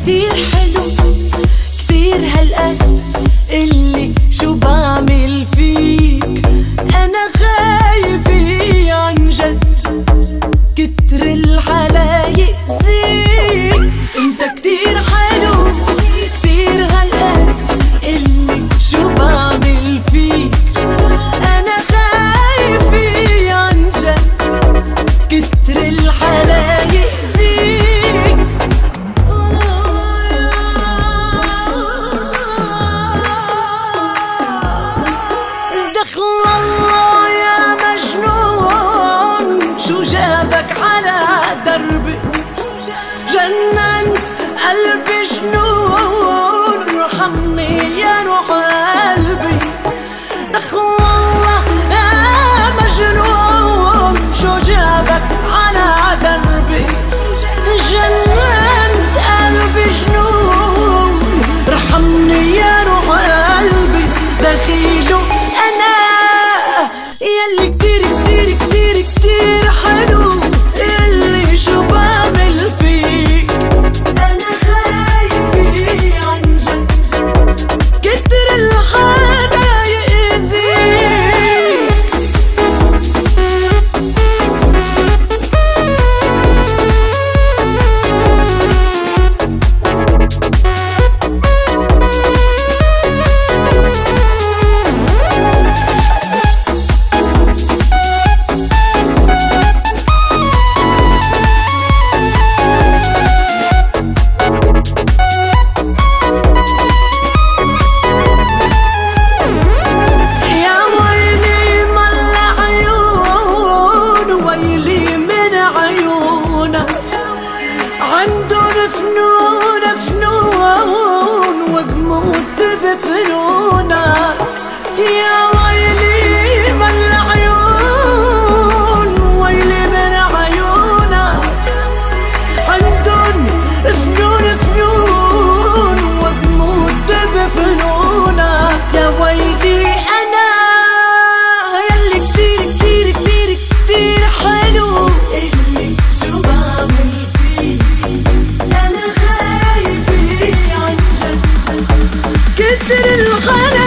كتير حلو كتير هالقد اللي شو بعمل فيك انا خايفة عن جد كتر الحلايق زيك. انت كتير حلو كتير هالقد اللي شو بعمل فيك انا خايفة عن جد كتر الحلايق زيك. دخل الله يا مجنون شو جابك على دربي جننت قلبي جنون ارحمني يا روح قلبي. دخل الله يا مجنون شو جابك على دربي جننت قلبي جنون ارحمني يا روح قلبي. دخيله انا يلي كتير كتير كتير كتير حلو اللي شو بعمل فيك انا خايفة عن جد كتر الحلايق زيك. عندن فنون فنون وبموت بفنونك يا ويلي من العيون ويلي من عيونك. عندن فنون فنون وبموت بفنونك يا ويلي انا يلي كتير كتير كتير كتير حلو اللي شو بعمل كتر الخلا